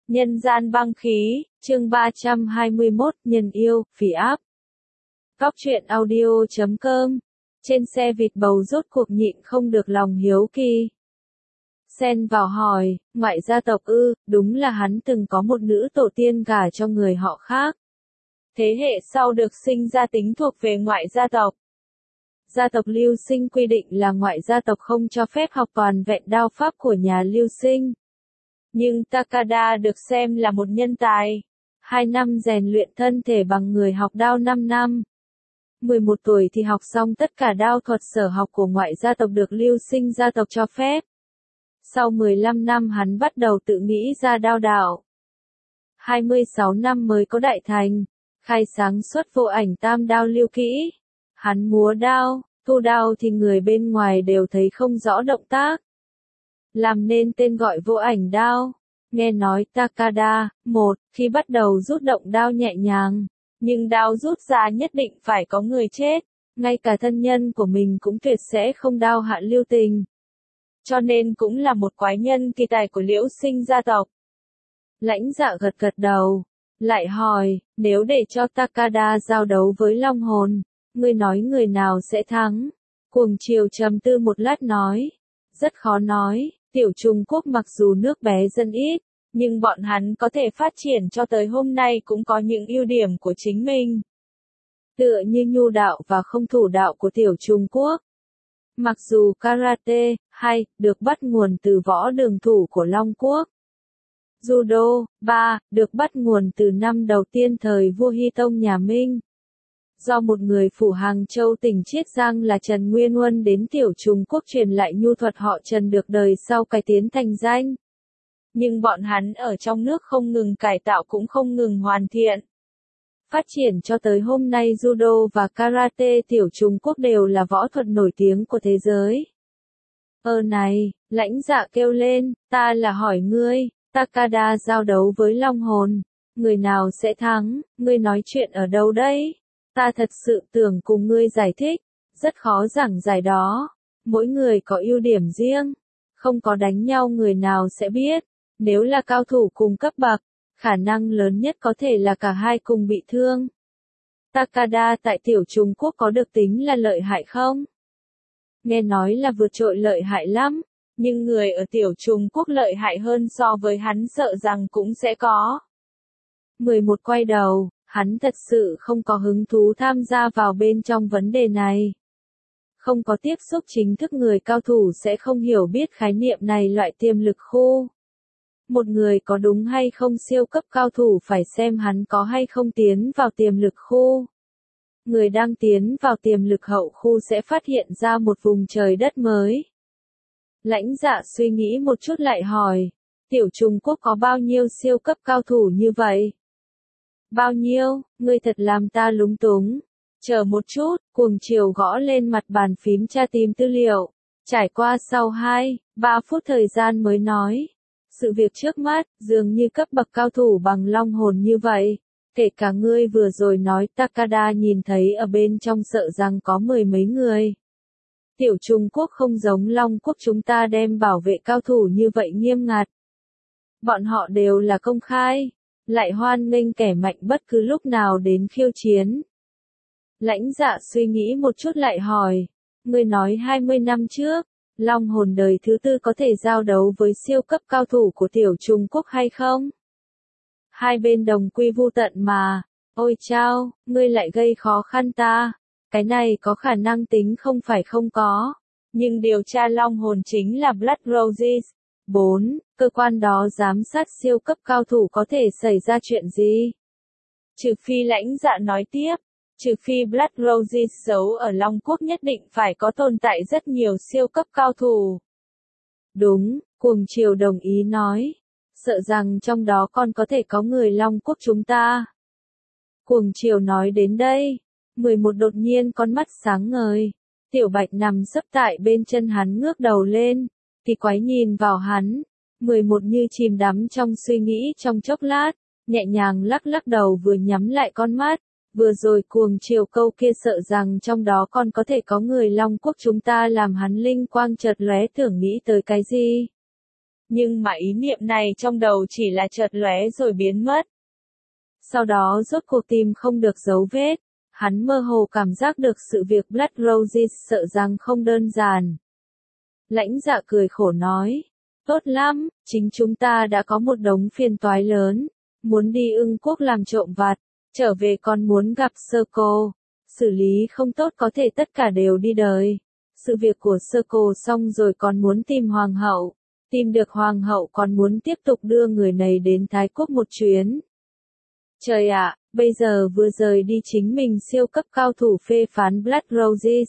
Nhân gian băng khí, chương 321, nhân yêu, phỉ áp. Góc truyện audio.com. Trên xe vịt bầu rốt cuộc nhịn không được lòng hiếu kỳ. Xen vào hỏi, ngoại gia tộc ư? Đúng là hắn từng có một nữ tổ tiên gả cho người họ khác. Thế hệ sau được sinh ra tính thuộc về ngoại gia tộc. Gia tộc Lưu Sinh quy định là ngoại gia tộc không cho phép học toàn vẹn đao pháp của nhà Lưu Sinh. Nhưng Takada được xem là một nhân tài. 2 năm rèn luyện thân thể bằng người học đao 5 năm. 11 tuổi thì học xong tất cả đao thuật sở học của ngoại gia tộc được Lưu Sinh gia tộc cho phép. Sau 15 năm hắn bắt đầu tự nghĩ ra đao đạo. 26 năm mới có đại thành, khai sáng xuất vô ảnh tam đao lưu kỹ. Hắn múa đao, thu đao thì người bên ngoài đều thấy không rõ động tác. Làm nên tên gọi vô ảnh đao. Nghe nói Takada, khi bắt đầu rút động đao nhẹ nhàng, nhưng đao rút ra nhất định phải có người chết, ngay cả thân nhân của mình cũng tuyệt sẽ không đao hạ lưu tình. Cho nên cũng là một quái nhân kỳ tài của Liễu Sinh gia tộc. Lãnh Dạ gật gật đầu, lại hỏi, nếu để cho Takada giao đấu với Long Hồn, ngươi nói người nào sẽ thắng? Cuồng Triều trầm tư một lát nói, rất khó nói. Tiểu Trung Quốc mặc dù nước bé dân ít, nhưng bọn hắn có thể phát triển cho tới hôm nay cũng có những ưu điểm của chính mình. Tựa như nhu đạo và không thủ đạo của Tiểu Trung Quốc. Mặc dù karate, được bắt nguồn từ võ đường thủ của Long Quốc. Judo, được bắt nguồn từ năm đầu tiên thời vua Hy Tông nhà Minh. Do một người phủ Hàng Châu tỉnh Chiết Giang là Trần Nguyên Huân đến Tiểu Trung Quốc truyền lại nhu thuật họ Trần được đời sau cải tiến thành danh. Nhưng bọn hắn ở trong nước không ngừng cải tạo cũng không ngừng hoàn thiện. Phát triển cho tới hôm nay Judo và Karate Tiểu Trung Quốc đều là võ thuật nổi tiếng của thế giới. Này, Lãnh Dạ kêu lên, ta là hỏi ngươi, Takada giao đấu với Long Hồn, người nào sẽ thắng, ngươi nói chuyện ở đâu đấy? Ta thật sự tưởng cùng ngươi giải thích, rất khó giảng giải đó. Mỗi người có ưu điểm riêng, không có đánh nhau người nào sẽ biết. Nếu là cao thủ cùng cấp bậc, khả năng lớn nhất có thể là cả hai cùng bị thương. Takada tại Tiểu Trung Quốc có được tính là lợi hại không? Nghe nói là vượt trội lợi hại lắm, nhưng người ở Tiểu Trung Quốc lợi hại hơn so với hắn sợ rằng cũng sẽ có. 11 quay đầu. Hắn thật sự không có hứng thú tham gia vào bên trong vấn đề này. Không có tiếp xúc chính thức người cao thủ sẽ không hiểu biết khái niệm này loại tiềm lực khu. Một người có đúng hay không siêu cấp cao thủ phải xem hắn có hay không tiến vào tiềm lực khu. Người đang tiến vào tiềm lực hậu khu sẽ phát hiện ra một vùng trời đất mới. Lãnh Dạ suy nghĩ một chút lại hỏi, Tiểu Trung Quốc có bao nhiêu siêu cấp cao thủ như vậy? Bao nhiêu, ngươi thật làm ta lúng túng. Chờ một chút, Cuồng Triều gõ lên mặt bàn phím tra tìm tư liệu. Trải qua sau 2-3 phút thời gian mới nói. Sự việc trước mắt, dường như cấp bậc cao thủ bằng Long Hồn như vậy. Kể cả ngươi vừa rồi nói Takada nhìn thấy ở bên trong sợ rằng có 10 mấy người. Tiểu Trung Quốc không giống Long Quốc chúng ta đem bảo vệ cao thủ như vậy nghiêm ngặt. Bọn họ đều là công khai. Lại hoan nghênh kẻ mạnh bất cứ lúc nào đến khiêu chiến. Lãnh Dạ suy nghĩ một chút lại hỏi, ngươi nói 20 năm trước, Long Hồn đời thứ 4 có thể giao đấu với siêu cấp cao thủ của Tiểu Trung Quốc hay không? Hai bên đồng quy vu tận mà, ôi chao, ngươi lại gây khó khăn ta, cái này có khả năng tính không phải không có, nhưng điều tra Long Hồn chính là Blood Roses. 4. Cơ quan đó giám sát siêu cấp cao thủ có thể xảy ra chuyện gì? Trừ phi Lãnh Dạ nói tiếp, trừ phi Blood Roses giấu ở Long Quốc nhất định phải có tồn tại rất nhiều siêu cấp cao thủ. Đúng, Cuồng Triều đồng ý nói. Sợ rằng trong đó còn có thể có người Long Quốc chúng ta. Cuồng Triều nói đến đây. 11 đột nhiên con mắt sáng ngời. Tiểu Bạch nằm sấp tại bên chân hắn ngước đầu lên. Thì quái nhìn vào hắn, 11 như chìm đắm trong suy nghĩ trong chốc lát, nhẹ nhàng lắc lắc đầu vừa nhắm lại con mắt, vừa rồi Cuồng Triều câu kia sợ rằng trong đó còn có thể có người Long Quốc chúng ta làm hắn linh quang chợt lóe tưởng nghĩ tới cái gì. Nhưng mà ý niệm này trong đầu chỉ là chợt lóe rồi biến mất. Sau đó rốt cuộc tìm không được dấu vết. Hắn mơ hồ cảm giác được sự việc Blood Roses sợ rằng không đơn giản. Lãnh Dạ cười khổ nói. Tốt lắm, chính chúng ta đã có một đống phiền toái lớn. Muốn đi Ưng Quốc làm trộm vặt, trở về còn muốn gặp Circle. Xử lý không tốt có thể tất cả đều đi đời. Sự việc của Circle xong rồi còn muốn tìm hoàng hậu. Tìm được hoàng hậu còn muốn tiếp tục đưa người này đến Thái Quốc một chuyến. Trời ạ, bây giờ vừa rời đi chính mình siêu cấp cao thủ phê phán Blood Roses.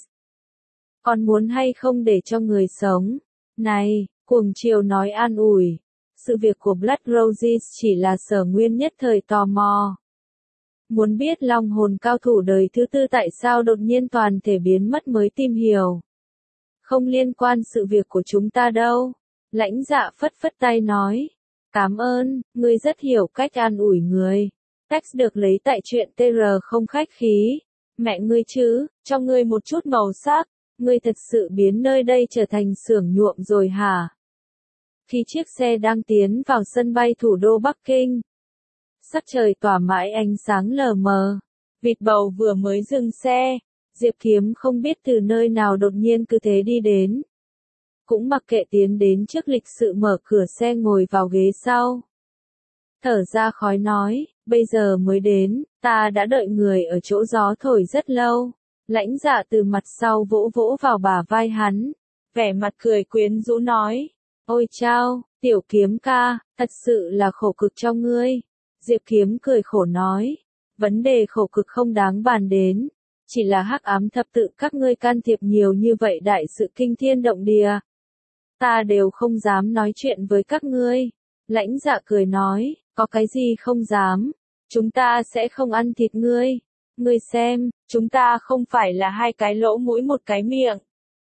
Còn muốn hay không để cho người sống? Này, cuồng chiều nói an ủi. Sự việc của Blood Roses chỉ là Sở Nguyên nhất thời tò mò. Muốn biết long hồn cao thủ đời thứ tư tại sao đột nhiên toàn thể biến mất mới tìm hiểu. Không liên quan sự việc của chúng ta đâu. Lãnh Dạ phất phất tay nói. Cảm ơn, ngươi rất hiểu cách an ủi người. Text được lấy tại chuyện TR không khách khí. Mẹ ngươi chứ, cho ngươi một chút màu sắc. Ngươi thật sự biến nơi đây trở thành xưởng nhuộm rồi hả? Khi chiếc xe đang tiến vào sân bay thủ đô Bắc Kinh. Sắc trời tỏa mãi ánh sáng lờ mờ. Vịt bầu vừa mới dừng xe. Diệp Kiếm không biết từ nơi nào đột nhiên cứ thế đi đến. Cũng mặc kệ tiến đến trước lịch sự mở cửa xe ngồi vào ghế sau. Thở ra khói nói, bây giờ mới đến, ta đã đợi người ở chỗ gió thổi rất lâu. Lãnh Dạ từ mặt sau vỗ vỗ vào bả vai hắn. Vẻ mặt cười quyến rũ nói. Ôi chao, Tiểu Kiếm ca, thật sự là khổ cực cho ngươi. Diệp Kiếm cười khổ nói. Vấn đề khổ cực không đáng bàn đến. Chỉ là hắc ám thập tự các ngươi can thiệp nhiều như vậy đại sự kinh thiên động địa. Ta đều không dám nói chuyện với các ngươi. Lãnh Dạ cười nói, có cái gì không dám. Chúng ta sẽ không ăn thịt ngươi. Ngươi xem, chúng ta không phải là hai cái lỗ mũi một cái miệng.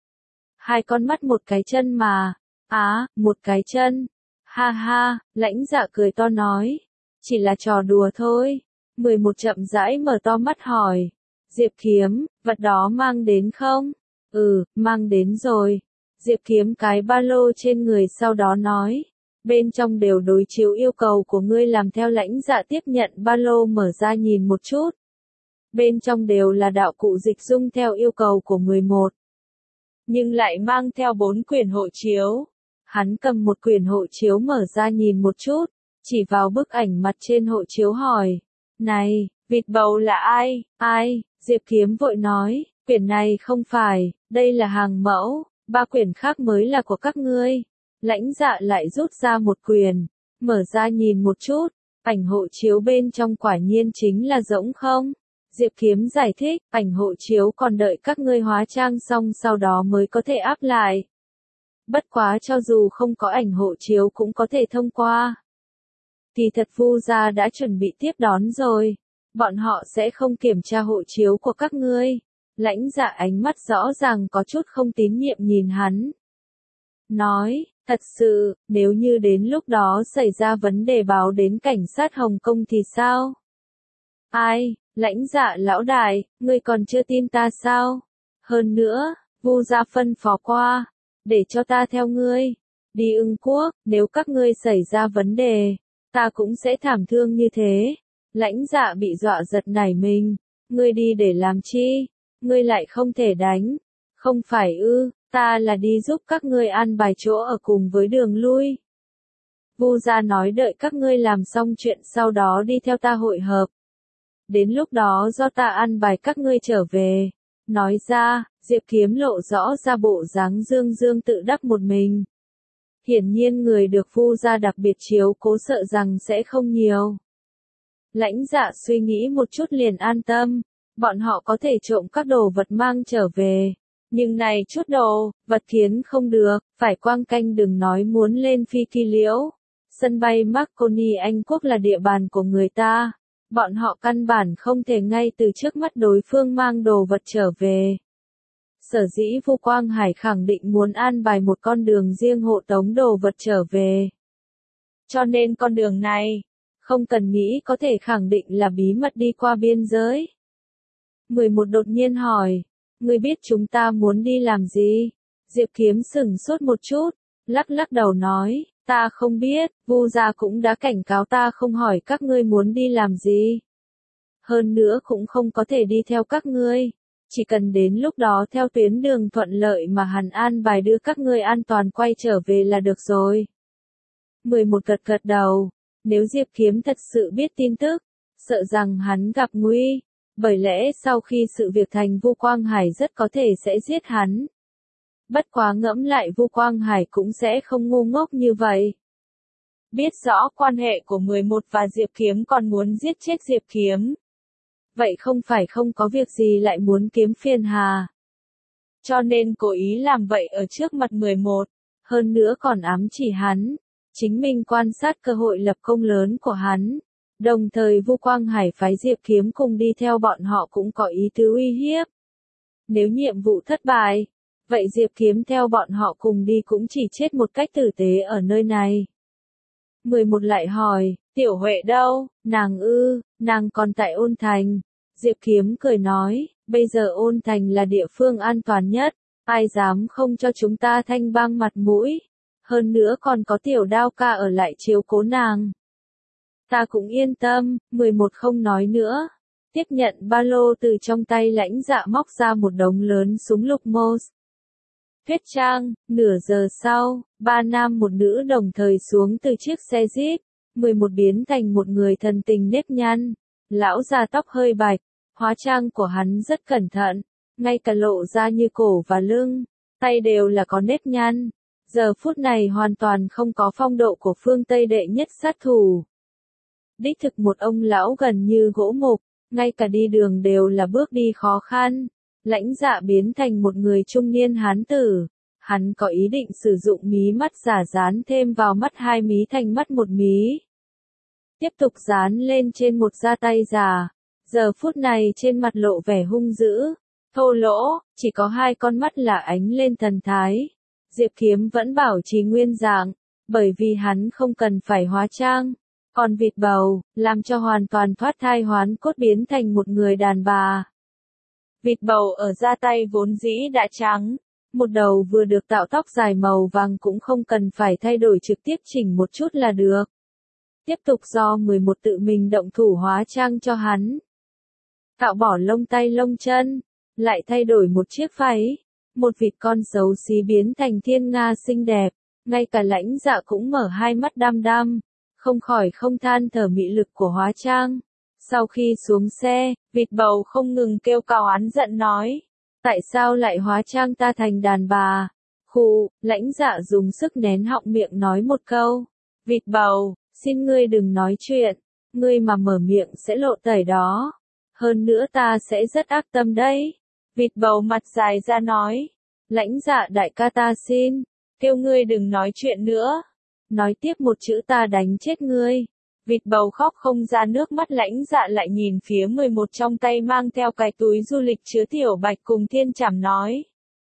Hai con mắt một cái chân mà. Một cái chân. Ha ha, Lãnh Dạ cười to nói. Chỉ là trò đùa thôi. 11 chậm rãi mở to mắt hỏi. Diệp Kiếm, vật đó mang đến không? Mang đến rồi. Diệp Kiếm cái ba lô trên người sau đó nói. Bên trong đều đối chiếu yêu cầu của ngươi làm theo. Lãnh Dạ tiếp nhận ba lô mở ra nhìn một chút. Bên trong đều là đạo cụ dịch dung theo yêu cầu của 11. Nhưng lại mang theo 4 quyển hộ chiếu. Hắn cầm một quyển hộ chiếu mở ra nhìn một chút. Chỉ vào bức ảnh mặt trên hộ chiếu hỏi. Này, vịt bầu là ai? Ai? Diệp Kiếm vội nói. Quyển này không phải, đây là hàng mẫu. 3 quyển khác mới là của các ngươi. Lãnh Dạ lại rút ra một quyển. Mở ra nhìn một chút. Ảnh hộ chiếu bên trong quả nhiên chính là rỗng không? Diệp Kiếm giải thích, ảnh hộ chiếu còn đợi các ngươi hóa trang xong sau đó mới có thể áp lại. Bất quá cho dù không có ảnh hộ chiếu cũng có thể thông qua. Kỳ thật Vu gia đã chuẩn bị tiếp đón rồi. Bọn họ sẽ không kiểm tra hộ chiếu của các ngươi. Lãnh Dạ ánh mắt rõ ràng có chút không tín nhiệm nhìn hắn. Nói, thật sự, nếu như đến lúc đó xảy ra vấn đề báo đến cảnh sát Hồng Kông thì sao? Ai? Lãnh Dạ lão đại, ngươi còn chưa tin ta sao? Hơn nữa, Vu gia phân phó qua, để cho ta theo ngươi. Đi Ưng Quốc, nếu các ngươi xảy ra vấn đề, ta cũng sẽ thảm thương như thế. Lãnh Dạ bị dọa giật nảy mình. Ngươi đi để làm chi? Ngươi lại không thể đánh. Không phải ư, ta là đi giúp các ngươi an bài chỗ ở cùng với đường lui. Vu gia nói đợi các ngươi làm xong chuyện sau đó đi theo ta hội hợp. Đến lúc đó do ta an bài các ngươi trở về. Nói ra, Diệp Kiếm lộ rõ ra bộ dáng dương dương tự đắc một mình. Hiển nhiên người được Vu gia đặc biệt chiếu cố sợ rằng sẽ không nhiều. Lãnh Dạ suy nghĩ một chút liền an tâm. Bọn họ có thể trộm các đồ vật mang trở về. Nhưng này chút đồ, vật kiến không được, phải quang canh đừng nói muốn lên phi kỳ liễu. Sân bay Marconi Anh Quốc là địa bàn của người ta. Bọn họ căn bản không thể ngay từ trước mắt đối phương mang đồ vật trở về. Sở dĩ Vu Quang Hải khẳng định muốn an bài một con đường riêng hộ tống đồ vật trở về. Cho nên con đường này, không cần nghĩ có thể khẳng định là bí mật đi qua biên giới. 11 đột nhiên hỏi, ngươi biết chúng ta muốn đi làm gì? Diệp Kiếm sững sốt một chút, lắc lắc đầu nói, Ta không biết, Vu gia cũng đã cảnh cáo ta không hỏi các ngươi muốn đi làm gì. Hơn nữa cũng không có thể đi theo các ngươi. Chỉ cần đến lúc đó theo tuyến đường thuận lợi mà hắn an bài đưa các ngươi an toàn quay trở về là được rồi. 11 gật gật đầu. Nếu Diệp Kiếm thật sự biết tin tức, sợ rằng hắn gặp nguy. Bởi lẽ sau khi sự việc thành, Vu Quang Hải rất có thể sẽ giết hắn. Bất quá ngẫm lại, Vu Quang Hải cũng sẽ không ngu ngốc như vậy. Biết rõ quan hệ của 11 và Diệp Kiếm còn muốn giết chết Diệp Kiếm. Vậy không phải không có việc gì lại muốn kiếm phiền hà. Cho nên cố ý làm vậy ở trước mặt 11. Hơn nữa còn ám chỉ hắn. Chính mình quan sát cơ hội lập công lớn của hắn. Đồng thời Vu Quang Hải phái Diệp Kiếm cùng đi theo bọn họ cũng có ý tứ uy hiếp. Nếu nhiệm vụ thất bại, vậy Diệp Kiếm theo bọn họ cùng đi cũng chỉ chết một cách tử tế ở nơi này. 11 lại hỏi, Tiểu Huệ đâu? Nàng còn tại Ôn Thành. Diệp Kiếm cười nói, bây giờ Ôn Thành là địa phương an toàn nhất, ai dám không cho chúng ta Thanh Bang mặt mũi. Hơn nữa còn có Tiểu Đao ca ở lại chiếu cố nàng. Ta cũng yên tâm, 11 không nói nữa. Tiếp nhận ba lô từ trong tay Lãnh Dạ, móc ra một đống lớn súng lục Moss. Huyết Trang, nửa giờ sau, 3 nam một nữ đồng thời xuống từ chiếc xe Jeep. 11 biến thành một người thần tình nếp nhăn. Lão già tóc hơi bạch, hóa trang của hắn rất cẩn thận, ngay cả lộ ra như cổ và lưng, tay đều là có nếp nhăn. Giờ phút này hoàn toàn không có phong độ của phương Tây đệ nhất sát thủ. Đích thực một ông lão gần như gỗ mục, ngay cả đi đường đều là bước đi khó khăn. Lãnh Dạ biến thành một người trung niên hán tử. Hắn có ý định sử dụng mí mắt giả dán thêm vào mắt 2 mí thành mắt 1 mí. Tiếp tục dán lên trên một da tay già. Giờ phút này trên mặt lộ vẻ hung dữ, thô lỗ, chỉ có 2 con mắt là ánh lên thần thái. Diệp Kiếm vẫn bảo trì nguyên dạng, bởi vì hắn không cần phải hóa trang. Còn vịt bầu, làm cho hoàn toàn thoát thai hoán cốt biến thành một người đàn bà. Vịt bầu ở da tay vốn dĩ đã trắng, một đầu vừa được tạo tóc dài màu vàng cũng không cần phải thay đổi, trực tiếp chỉnh một chút là được. Tiếp tục do 11 tự mình động thủ hóa trang cho hắn. Cạo bỏ lông tay lông chân, lại thay đổi một chiếc váy. Một vịt con xấu xí biến thành thiên nga xinh đẹp, ngay cả Lãnh Dạ cũng mở 2 mắt đăm đăm, không khỏi không than thở mị lực của hóa trang. Sau khi xuống xe, vịt bầu không ngừng kêu cào oán giận nói, tại sao lại hóa trang ta thành đàn bà? Khụ, Lãnh Dạ dùng sức nén họng miệng nói một câu, vịt bầu, xin ngươi đừng nói chuyện, ngươi mà mở miệng sẽ lộ tẩy đó. Hơn nữa ta sẽ rất ác tâm đấy. Vịt bầu mặt dài ra nói, Lãnh Dạ đại ca ta xin, kêu ngươi đừng nói chuyện nữa. Nói tiếp một chữ ta đánh chết ngươi. Vịt bầu khóc không ra nước mắt. Lãnh Dạ lại nhìn phía 11 trong tay mang theo cái túi du lịch chứa tiểu bạch cùng thiên trảm nói.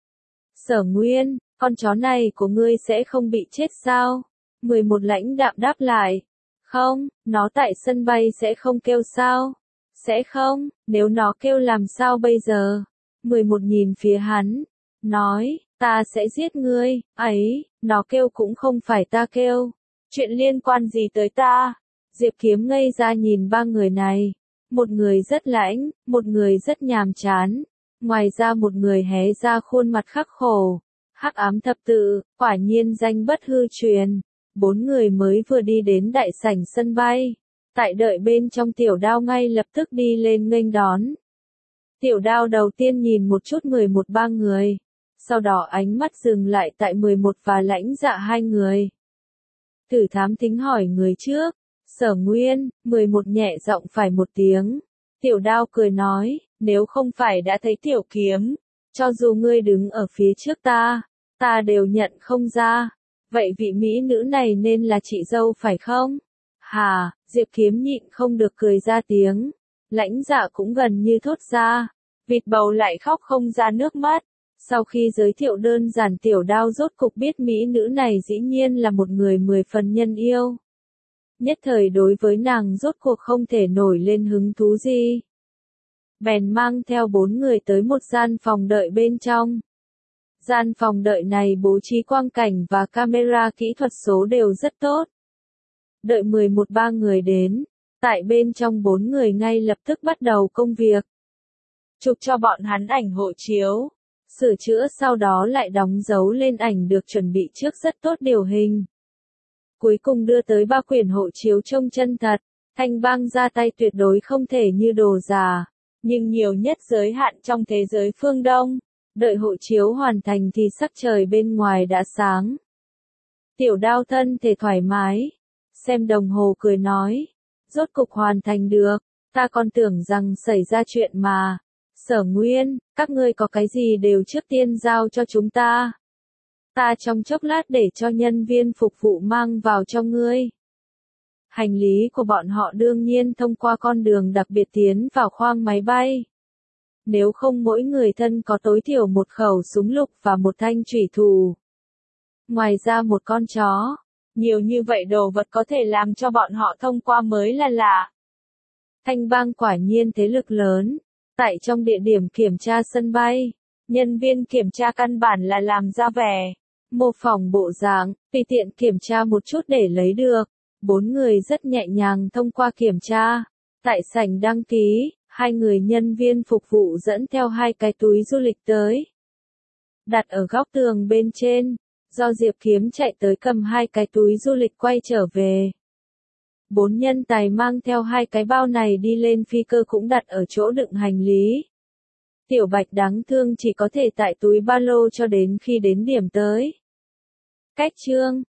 Sở Nguyên, con chó này của ngươi sẽ không bị chết sao? 11 lãnh đạm đáp lại. Không, nó tại sân bay sẽ không kêu sao? Sẽ không, nếu nó kêu làm sao bây giờ? 11 nhìn phía hắn, nói, ta sẽ giết ngươi, ấy, nó kêu cũng không phải ta kêu. Chuyện liên quan gì tới ta? Diệp Kiếm ngây ra nhìn 3 người này. Một người rất lãnh, một người rất nhàm chán. Ngoài ra một người hé ra khuôn mặt khắc khổ. Hắc ám thập tự, quả nhiên danh bất hư truyền. 4 người mới vừa đi đến đại sảnh sân bay. Tại đợi bên trong Tiểu Đao ngay lập tức đi lên nghênh đón. Tiểu Đao đầu tiên nhìn một chút 11 3 người. Sau đó ánh mắt dừng lại tại 11 và Lãnh Dạ 2 người. Tử thám thính hỏi người trước. Sở Nguyên, 11 nhẹ giọng phải một tiếng. Tiểu Đao cười nói, nếu không phải đã thấy Tiểu Kiếm, cho dù ngươi đứng ở phía trước ta đều nhận không ra. Vậy vị mỹ nữ này nên là chị dâu phải không? Hà, Diệp Kiếm nhịn không được cười ra tiếng. Lãnh Dạ cũng gần như thốt ra. Vịt bầu lại khóc không ra nước mắt. Sau khi giới thiệu đơn giản, Tiểu Đao rốt cục biết mỹ nữ này dĩ nhiên là một người 10 phần nhân yêu. Nhất thời đối với nàng rốt cuộc không thể nổi lên hứng thú gì. Bèn mang theo 4 người tới một gian phòng đợi bên trong. Gian phòng đợi này bố trí quang cảnh và camera kỹ thuật số đều rất tốt. Đợi 11 người đến, tại bên trong 4 người ngay lập tức bắt đầu công việc. Chụp cho bọn hắn ảnh hộ chiếu, sửa chữa sau đó lại đóng dấu lên ảnh được chuẩn bị trước rất tốt điều hình. Cuối cùng đưa tới 3 quyển hộ chiếu trông chân thật, Thanh Bang ra tay tuyệt đối không thể như đồ giả, nhưng nhiều nhất giới hạn trong thế giới phương Đông. Đợi hộ chiếu hoàn thành thì sắc trời bên ngoài đã sáng. Tiểu Đao thân thể thoải mái, xem đồng hồ cười nói, rốt cục hoàn thành được, ta còn tưởng rằng xảy ra chuyện mà. Sở Nguyên, các ngươi có cái gì đều trước tiên giao cho chúng ta. Ta trong chốc lát để cho nhân viên phục vụ mang vào cho ngươi. Hành lý của bọn họ đương nhiên thông qua con đường đặc biệt tiến vào khoang máy bay. Nếu không mỗi người thân có tối thiểu một khẩu súng lục và một thanh chủy thủ. Ngoài ra một con chó. Nhiều như vậy đồ vật có thể làm cho bọn họ thông qua mới là lạ. Thanh Bang quả nhiên thế lực lớn. Tại trong địa điểm kiểm tra sân bay, nhân viên kiểm tra căn bản là làm ra vẻ, mô phỏng bộ dáng, tùy tiện kiểm tra một chút để lấy được. 4 người rất nhẹ nhàng thông qua kiểm tra. Tại sảnh đăng ký, 2 người nhân viên phục vụ dẫn theo 2 cái túi du lịch tới. Đặt ở góc tường bên trên, do Diệp Kiếm chạy tới cầm 2 cái túi du lịch quay trở về. 4 nhân tài mang theo 2 cái bao này đi lên phi cơ cũng đặt ở chỗ đựng hành lý. Tiểu Bạch đáng thương chỉ có thể tại túi ba lô cho đến khi đến điểm tới. Cách chương